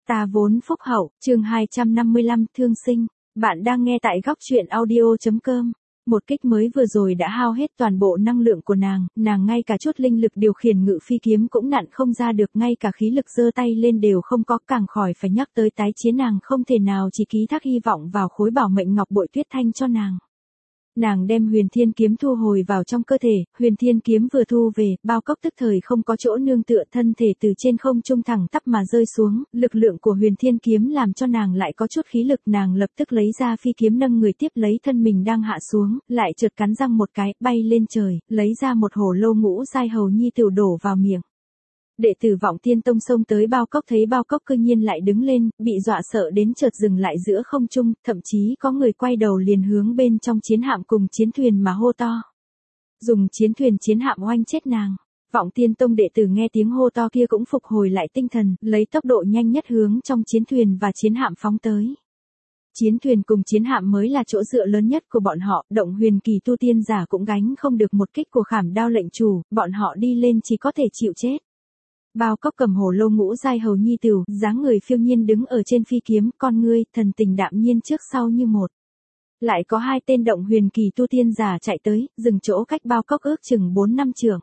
Ta vốn phúc hậu, chương 255, thương sinh. Bạn đang nghe tại góc truyện audio.com. Một kích mới vừa rồi đã hao hết toàn bộ năng lượng của nàng ngay cả chút linh lực điều khiển ngự phi kiếm cũng nặn không ra được, ngay cả khí lực giơ tay lên đều không có, càng khỏi phải nhắc tới tái chiến. Nàng không thể nào chỉ ký thác hy vọng vào khối bảo mệnh ngọc bội tuyết thanh cho nàng. Nàng đem huyền thiên kiếm thu hồi vào trong cơ thể, huyền thiên kiếm vừa thu về, Bao Cốc tức thời không có chỗ nương tựa, thân thể từ trên không trung thẳng tắp mà rơi xuống, lực lượng của huyền thiên kiếm làm cho nàng lại có chút khí lực, nàng lập tức lấy ra phi kiếm nâng người tiếp lấy thân mình đang hạ xuống, lại chợt cắn răng một cái, bay lên trời, lấy ra một hồ lô ngũ giai hầu nhi tiểu đổ vào miệng. Đệ tử Vọng Tiên Tông xông tới Bao Cốc, thấy Bao Cốc cư nhiên lại đứng lên, bị dọa sợ đến chợt dừng lại giữa không trung, thậm chí có người quay đầu liền hướng bên trong chiến hạm cùng chiến thuyền mà hô to. Dùng chiến thuyền chiến hạm oanh chết nàng. Vọng Tiên Tông đệ tử nghe tiếng hô to kia cũng phục hồi lại tinh thần, lấy tốc độ nhanh nhất hướng trong chiến thuyền và chiến hạm phóng tới. Chiến thuyền cùng chiến hạm mới là chỗ dựa lớn nhất của bọn họ, động huyền kỳ tu tiên giả cũng gánh không được một kích của Khảm Đao lệnh chủ, bọn họ đi lên chỉ có thể chịu chết. Bao Cốc cầm hồ lô ngũ giai hầu nhi tửu, dáng người phiêu nhiên đứng ở trên phi kiếm, con ngươi, thần tình đạm nhiên trước sau như một. Lại có hai tên động huyền kỳ tu tiên giả chạy tới, dừng chỗ cách Bao Cốc ước chừng 4-5 trượng.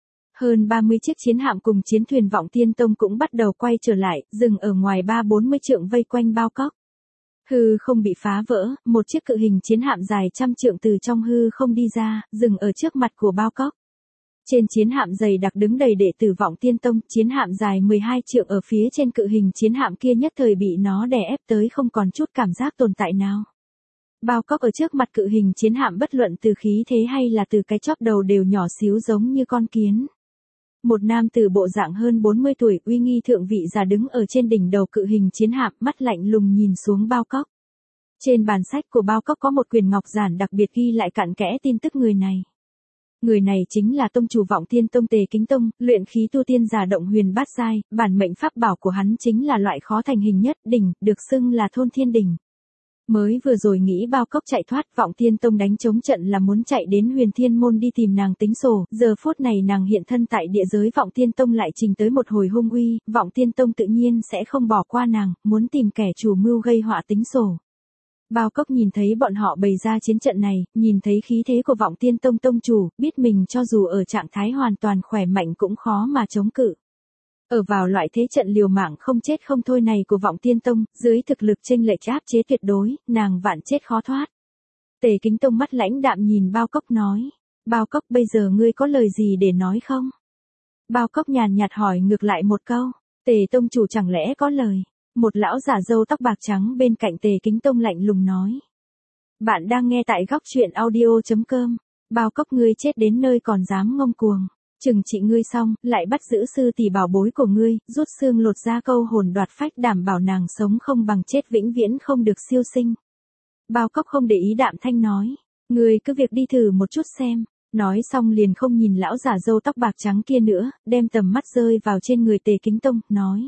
Hơn 30 chiếc chiến hạm cùng chiến thuyền Vọng Tiên Tông cũng bắt đầu quay trở lại, dừng ở ngoài 30-40 trượng vây quanh Bao Cốc. Hư không bị phá vỡ, một chiếc cự hình chiến hạm dài trăm trượng từ trong hư không đi ra, dừng ở trước mặt của Bao Cốc. Trên chiến hạm dày đặc đứng đầy đệ tử Vọng Tiên Tông, chiến hạm dài 12 trượng ở phía trên cự hình chiến hạm kia nhất thời bị nó đè ép tới không còn chút cảm giác tồn tại nào. Bao Cốc ở trước mặt cự hình chiến hạm bất luận từ khí thế hay là từ cái chóp đầu đều nhỏ xíu giống như con kiến. Một nam tử bộ dạng hơn 40 tuổi, uy nghi thượng vị già đứng ở trên đỉnh đầu cự hình chiến hạm, mắt lạnh lùng nhìn xuống Bao Cốc. Trên bàn sách của Bao Cốc có một quyển ngọc giản đặc biệt ghi lại cặn kẽ tin tức người này. Người này chính là tông chủ Vọng Tiên Tông Tề Kính Tông, luyện khí tu tiên giả động huyền bát giai, bản mệnh pháp bảo của hắn chính là loại khó thành hình nhất, đỉnh, được xưng là thôn thiên đỉnh. Mới vừa rồi nghĩ Bao Cốc chạy thoát, Vọng Tiên Tông đánh chống trận là muốn chạy đến Huyền Thiên Môn đi tìm nàng tính sổ, giờ phút này nàng hiện thân tại địa giới Vọng Tiên Tông lại trình tới một hồi hung uy, Vọng Tiên Tông tự nhiên sẽ không bỏ qua nàng, muốn tìm kẻ chủ mưu gây họa tính sổ. Bao Cốc nhìn thấy bọn họ bày ra chiến trận này, nhìn thấy khí thế của Vọng Tiên Tông tông chủ, biết mình cho dù ở trạng thái hoàn toàn khỏe mạnh cũng khó mà chống cự. Ở vào loại thế trận liều mạng không chết không thôi này của Vọng Tiên Tông, dưới thực lực chênh lệch áp chế tuyệt đối, nàng vạn chết khó thoát. Tề Kính Tông mắt lãnh đạm nhìn Bao Cốc nói, Bao Cốc bây giờ ngươi có lời gì để nói không? Bao Cốc nhàn nhạt hỏi ngược lại một câu, Tề tông chủ chẳng lẽ có lời? Một lão giả râu tóc bạc trắng bên cạnh Tề Kính Tông lạnh lùng nói. Bạn đang nghe tại góc truyện audio.com. Bao Cốc ngươi chết đến nơi còn dám ngông cuồng. Trừng trị ngươi xong, lại bắt giữ sư tỷ bảo bối của ngươi, rút xương lột ra câu hồn đoạt phách đảm bảo nàng sống không bằng chết vĩnh viễn không được siêu sinh. Bao Cốc không để ý đạm thanh nói. Ngươi cứ việc đi thử một chút xem. Nói xong liền không nhìn lão giả râu tóc bạc trắng kia nữa, đem tầm mắt rơi vào trên người Tề Kính Tông, nói.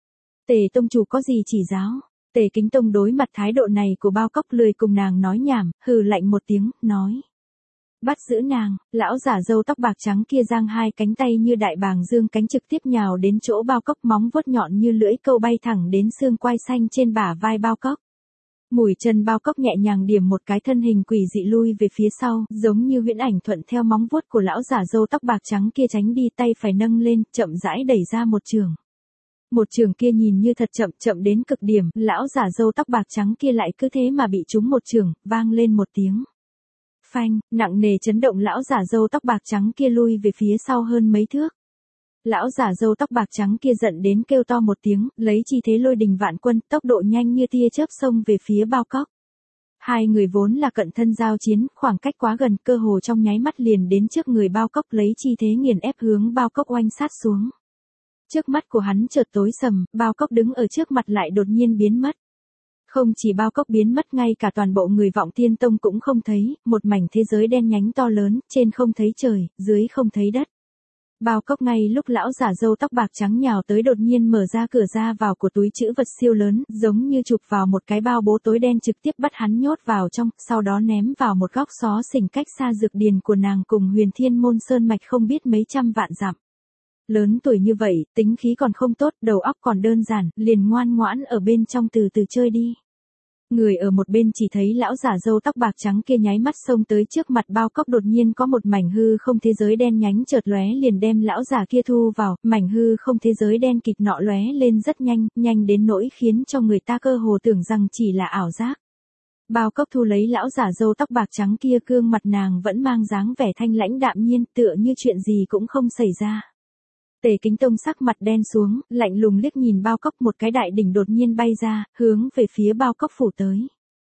Tề tông chủ có gì chỉ giáo? Tề Kính Tông đối mặt thái độ này của Bao Cốc lười cùng nàng nói nhảm, hừ lạnh một tiếng, nói. Bắt giữ nàng, lão giả râu tóc bạc trắng kia giang hai cánh tay như đại bàng dương cánh trực tiếp nhào đến chỗ Bao Cốc, móng vuốt nhọn như lưỡi câu bay thẳng đến xương quai xanh trên bả vai Bao Cốc. Mũi chân Bao Cốc nhẹ nhàng điểm một cái, thân hình quỷ dị lui về phía sau, giống như huyễn ảnh thuận theo móng vuốt của lão giả râu tóc bạc trắng kia tránh đi, tay phải nâng lên, chậm rãi đẩy ra một trường. Một trường kia nhìn như thật chậm đến cực điểm, lão giả râu tóc bạc trắng kia lại cứ thế mà bị trúng một trường, vang lên một tiếng. Phanh, nặng nề chấn động, lão giả râu tóc bạc trắng kia lui về phía sau hơn mấy thước. Lão giả râu tóc bạc trắng kia giận đến kêu to một tiếng, lấy chi thế lôi đình vạn quân, tốc độ nhanh như tia chớp xông về phía Bao Cốc. Hai người vốn là cận thân giao chiến, khoảng cách quá gần, cơ hồ trong nháy mắt liền đến trước người Bao Cốc, lấy chi thế nghiền ép hướng Bao Cốc oanh sát xuống. Trước mắt của hắn chợt tối sầm, Bao Cốc đứng ở trước mặt lại đột nhiên biến mất. Không chỉ Bao Cốc biến mất, ngay cả toàn bộ người Vọng Tiên Tông cũng không thấy, một mảnh thế giới đen nhánh to lớn, trên không thấy trời, dưới không thấy đất. Bao Cốc ngay lúc lão giả râu tóc bạc trắng nhào tới đột nhiên mở ra cửa ra vào của túi trữ vật siêu lớn, giống như chụp vào một cái bao bố tối đen, trực tiếp bắt hắn nhốt vào trong, sau đó ném vào một góc xó xỉnh cách xa dược điền của nàng cùng Huyền Thiên Môn sơn mạch không biết mấy trăm vạn dặm. Lớn tuổi như vậy, tính khí còn không tốt, đầu óc còn đơn giản, liền ngoan ngoãn ở bên trong từ từ chơi đi. Người ở một bên chỉ thấy lão giả râu tóc bạc trắng kia nháy mắt xông tới trước mặt bao cốc, đột nhiên có một mảnh hư không thế giới đen nhánh chợt lóe liền đem lão giả kia thu vào, mảnh hư không thế giới đen kịt nọ lóe lên rất nhanh, nhanh đến nỗi khiến cho người ta cơ hồ tưởng rằng chỉ là ảo giác. Bao cốc thu lấy lão giả râu tóc bạc trắng kia, gương mặt nàng vẫn mang dáng vẻ thanh lãnh đạm nhiên, tựa như chuyện gì cũng không xảy ra. Tề Kính Tông sắc mặt đen xuống, lạnh lùng liếc nhìn bao cốc, một cái đại đỉnh đột nhiên bay ra, hướng về phía bao cốc phủ tới.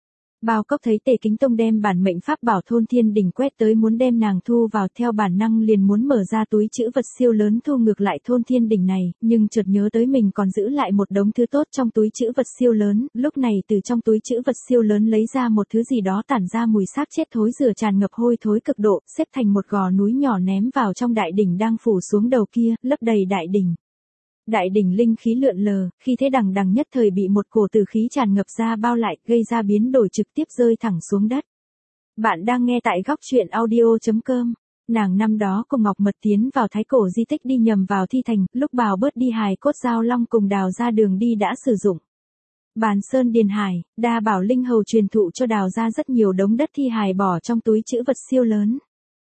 Bao cốc thấy Tề Kính Tông đem bản mệnh pháp bảo thôn thiên đỉnh quét tới muốn đem nàng thu vào, theo bản năng liền muốn mở ra túi trữ vật siêu lớn thu ngược lại thôn thiên đỉnh này, nhưng chợt nhớ tới mình còn giữ lại một đống thứ tốt trong túi trữ vật siêu lớn, lúc này từ trong túi trữ vật siêu lớn lấy ra một thứ gì đó tản ra mùi xác chết thối rữa tràn ngập hôi thối cực độ, xếp thành một gò núi nhỏ ném vào trong đại đỉnh đang phủ xuống đầu kia, lấp đầy đại đỉnh. Đại đỉnh linh khí lượn lờ, khi thế đằng đằng nhất thời bị một cổ tử khí tràn ngập ra bao lại, gây ra biến đổi trực tiếp rơi thẳng xuống đất. Bạn đang nghe tại góc truyện audio.com. Nàng năm đó cùng Ngọc Mật tiến vào thái cổ di tích đi nhầm vào thi thành, lúc bào bớt đi hài cốt Giao Long cùng đào ra đường đi đã sử dụng. Bàn Sơn Điền Hải, Đa Bảo Linh Hầu truyền thụ cho đào ra rất nhiều đống đất thi hài bỏ trong túi trữ vật siêu lớn.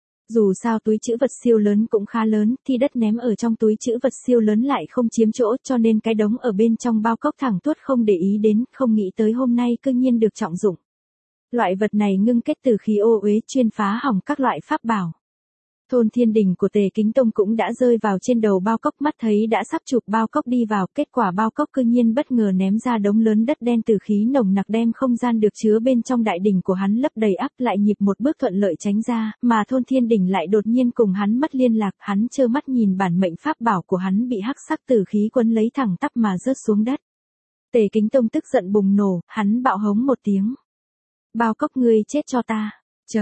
Dù sao túi trữ vật siêu lớn cũng khá lớn, thì đất ném ở trong túi trữ vật siêu lớn lại không chiếm chỗ, cho nên cái đống ở bên trong bao cốc thẳng tuốt không để ý đến, không nghĩ tới hôm nay cư nhiên được trọng dụng. Loại vật này ngưng kết từ khí ô uế, chuyên phá hỏng các loại pháp bảo. Thôn thiên đỉnh của Tề Kính Tông cũng đã rơi vào trên đầu bao cốc, mắt thấy đã sắp chụp bao cốc đi vào, kết quả bao cốc cư nhiên bất ngờ ném ra đống lớn đất đen từ khí nồng nặc đem không gian được chứa bên trong đại đỉnh của hắn lấp đầy ắp, lại nhịp một bước thuận lợi tránh ra, mà thôn thiên đỉnh lại đột nhiên cùng hắn mất liên lạc, hắn trơ mắt nhìn bản mệnh pháp bảo của hắn bị hắc sắc tử khí quấn lấy thẳng tắp mà rớt xuống đất. Tề Kính Tông tức giận bùng nổ, hắn bạo hống một tiếng. Bao cốc ngươi chết cho ta.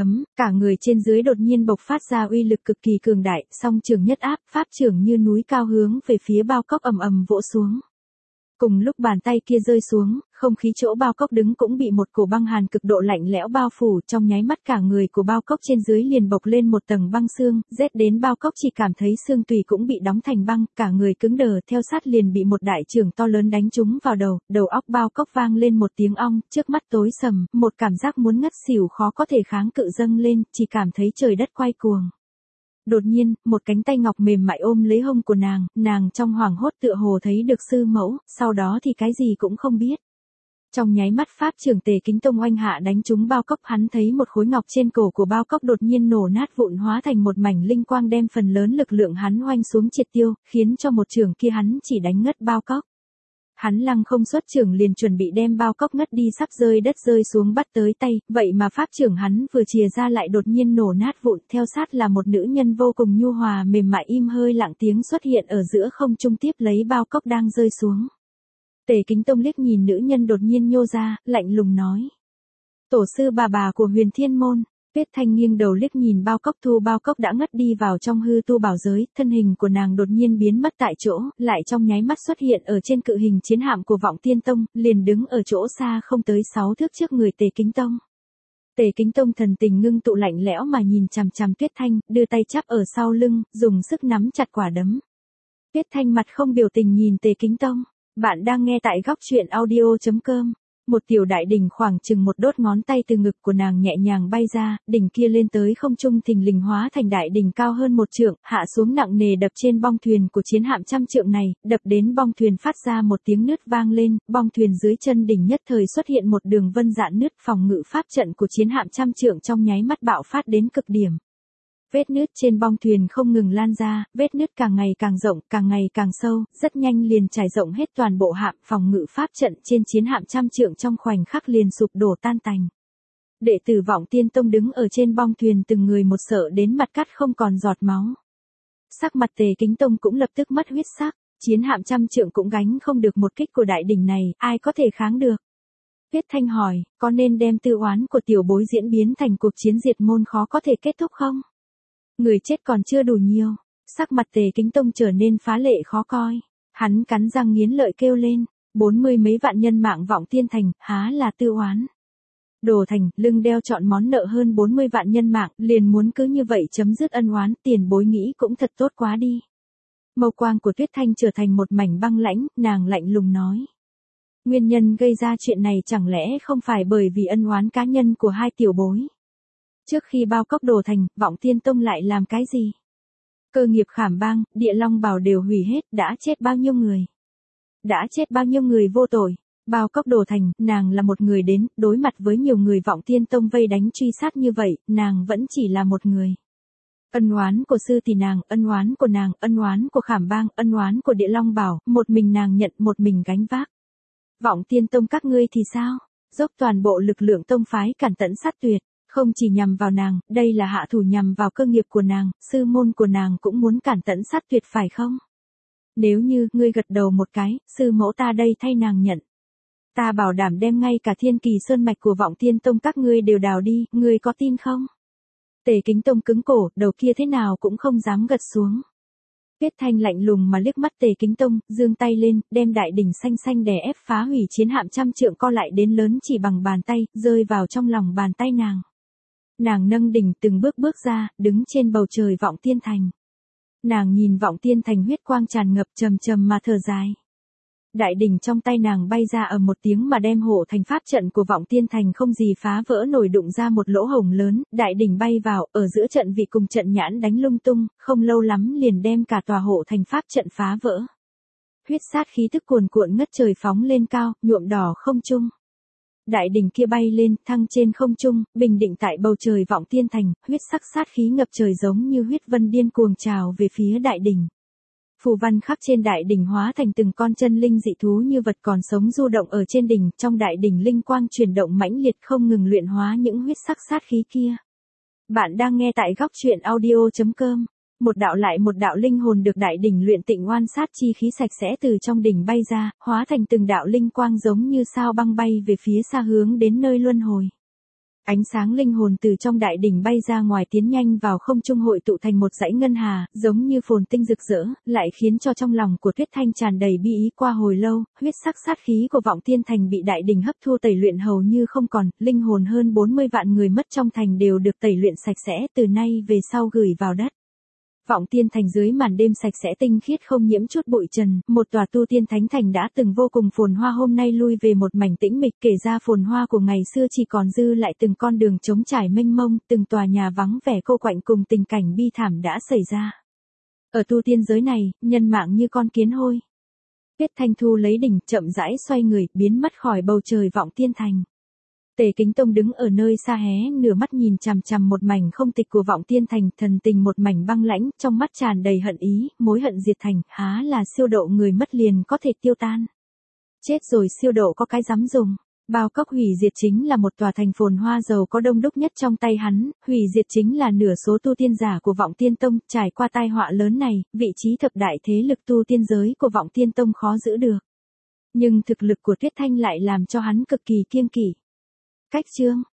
Cả người trên dưới đột nhiên bộc phát ra uy lực cực kỳ cường đại, song trường nhất áp, pháp trưởng như núi cao hướng về phía bao cốc ầm ầm vỗ xuống. Cùng lúc bàn tay kia rơi xuống, không khí chỗ bao cốc đứng cũng bị một cổ băng hàn cực độ lạnh lẽo bao phủ, trong nháy mắt cả người của bao cốc trên dưới liền bộc lên một tầng băng xương, rét đến bao cốc chỉ cảm thấy xương tùy cũng bị đóng thành băng, cả người cứng đờ, theo sát liền bị một đại chưởng to lớn đánh trúng vào đầu, đầu óc bao cốc vang lên một tiếng ong, trước mắt tối sầm, một cảm giác muốn ngất xỉu khó có thể kháng cự dâng lên, chỉ cảm thấy trời đất quay cuồng. Đột nhiên, một cánh tay ngọc mềm mại ôm lấy hông của nàng trong hoảng hốt tựa hồ thấy được sư mẫu, sau đó thì cái gì cũng không biết. Trong nháy mắt pháp trưởng Tề Kính Tông oanh hạ đánh trúng bao cốc, hắn thấy một khối ngọc trên cổ của bao cốc đột nhiên nổ nát vụn hóa thành một mảnh linh quang đem phần lớn lực lượng hắn oanh xuống triệt tiêu, khiến cho một trưởng kia hắn chỉ đánh ngất bao cốc. Hắn lăng không xuất trưởng liền chuẩn bị đem bao cốc ngất đi sắp rơi đất rơi xuống bắt tới tay, vậy mà pháp trưởng hắn vừa chìa ra lại đột nhiên nổ nát vụn, theo sát là một nữ nhân vô cùng nhu hòa mềm mại im hơi lặng tiếng xuất hiện ở giữa không trung tiếp lấy bao cốc đang rơi xuống. Tề Kính Tông liếc nhìn nữ nhân đột nhiên nhô ra, lạnh lùng nói. Tổ sư bà của Huyền Thiên Môn. Tuyết Thanh nghiêng đầu liếc nhìn bao cốc, thu bao cốc đã ngất đi vào trong hư tu bảo giới, thân hình của nàng đột nhiên biến mất tại chỗ, lại trong nháy mắt xuất hiện ở trên cự hình chiến hạm của Vọng Tiên Tông, liền đứng ở chỗ xa không tới 6 thước trước người Tề Kính Tông. Tề Kính Tông thần tình ngưng tụ lạnh lẽo mà nhìn chằm chằm Tuyết Thanh, đưa tay chắp ở sau lưng, dùng sức nắm chặt quả đấm. Tuyết Thanh mặt không biểu tình nhìn Tề Kính Tông. Bạn đang nghe tại góc truyện audio.com. Một tiểu đại đỉnh khoảng chừng một đốt ngón tay từ ngực của nàng nhẹ nhàng bay ra, đỉnh kia lên tới không trung thình lình hóa thành đại đỉnh cao hơn 1 trượng, hạ xuống nặng nề đập trên bong thuyền của chiến hạm trăm trượng này, đập đến bong thuyền phát ra một tiếng nứt vang lên, bong thuyền dưới chân đỉnh nhất thời xuất hiện một đường vân dạn nứt, phòng ngự pháp trận của chiến hạm trăm trượng trong nháy mắt bạo phát đến cực điểm. Vết nứt trên bong thuyền không ngừng lan ra, vết nứt càng ngày càng rộng, càng ngày càng sâu, rất nhanh liền trải rộng hết toàn bộ hạm, phòng ngự pháp trận trên chiến hạm trăm trượng trong khoảnh khắc liền sụp đổ tan tành. Đệ tử Vọng Tiên Tông đứng ở trên bong thuyền từng người một sợ đến mặt cắt không còn giọt máu. Sắc mặt Tề Kính Tông cũng lập tức mất huyết sắc, chiến hạm trăm trượng cũng gánh không được một kích của đại đỉnh này, ai có thể kháng được? Tuyết Thanh hỏi, có nên đem tư oán của tiểu bối diễn biến thành cuộc chiến diệt môn khó có thể kết thúc không? Người chết còn chưa đủ nhiều, sắc mặt Tề Kính Tông trở nên phá lệ khó coi. Hắn cắn răng nghiến lợi kêu lên, 40 mấy vạn nhân mạng Vọng Tiên Thành, há là tư oán. Đồ Thành, lưng đeo trọn món nợ hơn 40 vạn nhân mạng, liền muốn cứ như vậy chấm dứt ân oán, tiền bối nghĩ cũng thật tốt quá đi. Mâu quang của Tuyết Thanh trở thành một mảnh băng lãnh, nàng lạnh lùng nói. Nguyên nhân gây ra chuyện này chẳng lẽ không phải bởi vì ân oán cá nhân của hai tiểu bối. Trước khi bao cốc đổ thành, Vọng Tiên Tông lại làm cái gì? Cơ nghiệp Khảm Bang, Địa Long Bảo đều hủy hết, đã chết bao nhiêu người? Đã chết bao nhiêu người vô tội? Bao cốc đổ thành, nàng là một người đến, đối mặt với nhiều người Vọng Tiên Tông vây đánh truy sát như vậy, nàng vẫn chỉ là một người. Ân oán của sư tỷ nàng, ân oán của nàng, ân oán của Khảm Bang, ân oán của Địa Long Bảo, một mình nàng nhận, một mình gánh vác. Vọng Tiên Tông các ngươi thì sao? Dốc toàn bộ lực lượng tông phái càn tẫn sát tuyệt, không chỉ nhằm vào nàng, đây là hạ thủ nhằm vào cơ nghiệp của nàng, sư môn của nàng cũng muốn càn tẫn sát tuyệt phải không? Nếu như ngươi gật đầu một cái, sư mẫu ta đây thay nàng nhận. Ta bảo đảm đem ngay cả Thiên Kỳ Sơn mạch của Vọng Tiên Tông các ngươi đều đào đi, ngươi có tin không? Tề Kính Tông cứng cổ, đầu kia thế nào cũng không dám gật xuống. Tuyết Thanh lạnh lùng mà liếc mắt Tề Kính Tông, giương tay lên, đem đại đỉnh xanh xanh đè ép phá hủy chiến hạm trăm trượng co lại đến lớn chỉ bằng bàn tay, rơi vào trong lòng bàn tay nàng. Nàng nâng đỉnh từng bước bước ra, đứng trên bầu trời Vọng Tiên Thành. Nàng nhìn Vọng Tiên Thành huyết quang tràn ngập trầm trầm mà thở dài. Đại đỉnh trong tay nàng bay ra ở một tiếng mà đem hộ thành pháp trận của Vọng Tiên Thành không gì phá vỡ nổi, đụng ra một lỗ hổng lớn, đại đỉnh bay vào, ở giữa trận vị cùng trận nhãn đánh lung tung, không lâu lắm liền đem cả tòa hộ thành pháp trận phá vỡ. Huyết sát khí tức cuồn cuộn ngất trời phóng lên cao, nhuộm đỏ không trung. Đại đỉnh kia bay lên, thăng trên không trung, bình định tại bầu trời Vọng Tiên Thành, huyết sắc sát khí ngập trời giống như huyết vân điên cuồng trào về phía đại đỉnh. Phù văn khắc trên đại đỉnh hóa thành từng con chân linh dị thú như vật còn sống du động ở trên đỉnh, trong đại đỉnh linh quang chuyển động mãnh liệt không ngừng luyện hóa những huyết sắc sát khí kia. Bạn đang nghe tại góc truyện audio.com. Một đạo lại một đạo linh hồn được đại đỉnh luyện tịnh oan sát chi khí sạch sẽ từ trong đỉnh bay ra, hóa thành từng đạo linh quang giống như sao băng bay về phía xa hướng đến nơi luân hồi. Ánh sáng linh hồn từ trong đại đỉnh bay ra ngoài tiến nhanh vào không trung hội tụ thành một dãy ngân hà, giống như phồn tinh rực rỡ, lại khiến cho trong lòng của Tuyết Thanh tràn đầy bi ý. Qua hồi lâu, huyết sắc sát khí của Vọng Tiên Thành bị đại đỉnh hấp thu tẩy luyện hầu như không còn, linh hồn hơn 40 vạn người mất trong thành đều được tẩy luyện sạch sẽ, từ nay về sau gửi vào đất. Vọng Tiên Thành dưới màn đêm sạch sẽ tinh khiết không nhiễm chút bụi trần, một tòa tu tiên thánh thành đã từng vô cùng phồn hoa hôm nay lui về một mảnh tĩnh mịch, kể ra phồn hoa của ngày xưa chỉ còn dư lại từng con đường trống trải mênh mông, từng tòa nhà vắng vẻ cô quạnh cùng tình cảnh bi thảm đã xảy ra. Ở tu tiên giới này, nhân mạng như con kiến hôi. Tuyết Thanh thu lấy đỉnh, chậm rãi xoay người, biến mất khỏi bầu trời Vọng Tiên Thành. Tề Kính Tông đứng ở nơi xa hé nửa mắt nhìn chằm chằm một mảnh không tịch của Vọng Tiên Thành, thần tình một mảnh băng lãnh, trong mắt tràn đầy hận ý, mối hận diệt thành, há là siêu độ người mất liền có thể tiêu tan. Chết rồi siêu độ có cái dám dùng. Bao cốc hủy diệt chính là một tòa thành phồn hoa giàu có đông đúc nhất trong tay hắn, hủy diệt chính là nửa số tu tiên giả của Vọng Tiên Tông, trải qua tai họa lớn này, vị trí thập đại thế lực tu tiên giới của Vọng Tiên Tông khó giữ được. Nhưng thực lực của Tuyết Thanh lại làm cho hắn cực kỳ kiêng kỵ. Cách chương